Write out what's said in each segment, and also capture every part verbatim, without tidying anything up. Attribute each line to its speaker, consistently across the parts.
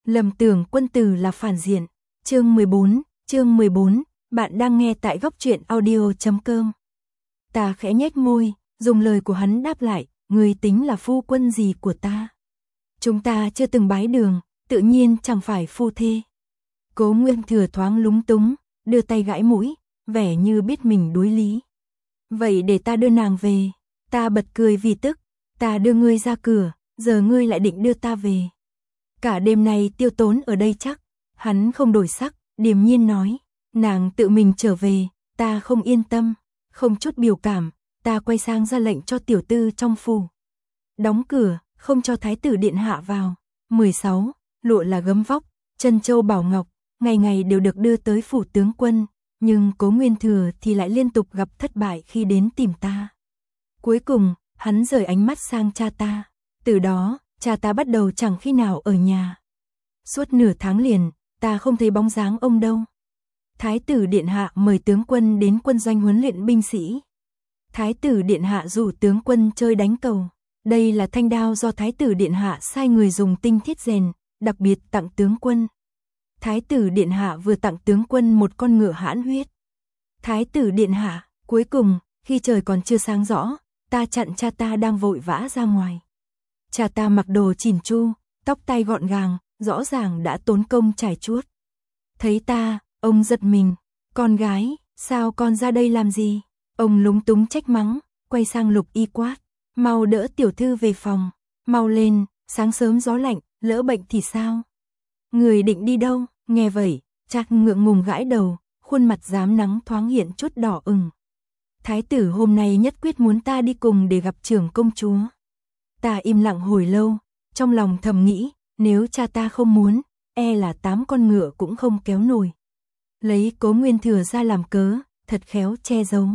Speaker 1: Lầm tưởng quân tử là phản diện. Chương mười bốn, chương mười bốn, bạn đang nghe tại góc truyện audio chấm com. Ta khẽ nhếch môi, dùng lời của hắn đáp lại, ngươi tính là phu quân gì của ta? Chúng ta chưa từng bái đường, tự nhiên chẳng phải phu thê. Cố Nguyên Thừa thoáng lúng túng, đưa tay gãi mũi, vẻ như biết mình đối lý. Vậy để ta đưa nàng về. Ta bật cười vì tức, ta đưa ngươi ra cửa, giờ ngươi lại định đưa ta về. Cả đêm nay tiêu tốn ở đây chắc. Hắn không đổi sắc, điềm nhiên nói, nàng tự mình trở về, ta không yên tâm. Không chút biểu cảm, ta quay sang ra lệnh cho tiểu tư trong phủ. Đóng cửa, không cho thái tử điện hạ vào. mười sáu, lụa là gấm vóc, chân châu bảo ngọc, ngày ngày đều được đưa tới phủ tướng quân, nhưng Cố Nguyên Thừa thì lại liên tục gặp thất bại khi đến tìm ta. Cuối cùng, hắn rời ánh mắt sang cha ta. Từ đó, cha ta bắt đầu chẳng khi nào ở nhà. Suốt nửa tháng liền, ta không thấy bóng dáng ông đâu. Thái tử điện hạ mời tướng quân đến quân doanh huấn luyện binh sĩ. Thái tử điện hạ rủ tướng quân chơi đánh cầu. Đây là thanh đao do thái tử điện hạ sai người dùng tinh thiết rèn, đặc biệt tặng tướng quân. Thái tử điện hạ vừa tặng tướng quân một con ngựa hãn huyết. Thái tử điện hạ, cuối cùng, khi trời còn chưa sáng rõ, ta chặn cha ta đang vội vã ra ngoài. Cha ta mặc đồ chỉn chu, tóc tai gọn gàng, rõ ràng đã tốn công trải chuốt. Thấy ta, ông giật mình, con gái, sao con ra đây làm gì? Ông lúng túng trách mắng, quay sang Lục Y quát, mau đỡ tiểu thư về phòng, mau lên, sáng sớm gió lạnh, lỡ bệnh thì sao? Người định đi đâu? Nghe vậy, cha ngượng ngùng gãi đầu, khuôn mặt rám nắng thoáng hiện chút đỏ ửng. Thái tử hôm nay nhất quyết muốn ta đi cùng để gặp trưởng công chúa. Ta im lặng hồi lâu, trong lòng thầm nghĩ, nếu cha ta không muốn, e là tám con ngựa cũng không kéo nổi. Lấy Cố Nguyên Thừa ra làm cớ, thật khéo che giấu.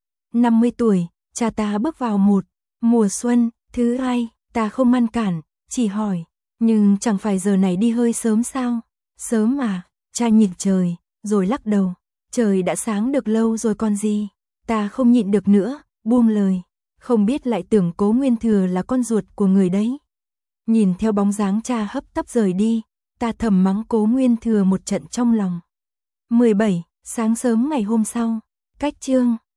Speaker 1: năm mươi tuổi, cha ta bước vào một mùa xuân, thứ hai, ta không ngăn cản, chỉ hỏi, nhưng chẳng phải giờ này đi hơi sớm sao? Sớm à? Cha nhìn trời, rồi lắc đầu, trời đã sáng được lâu rồi còn gì. Ta không nhịn được nữa, buông lời, không biết lại tưởng Cố Nguyên Thừa là con ruột của người đấy. Nhìn theo bóng dáng cha hấp tấp rời đi, ta thầm mắng Cố Nguyên Thừa một trận trong lòng. mười bảy, sáng sớm ngày hôm sau, cách chương,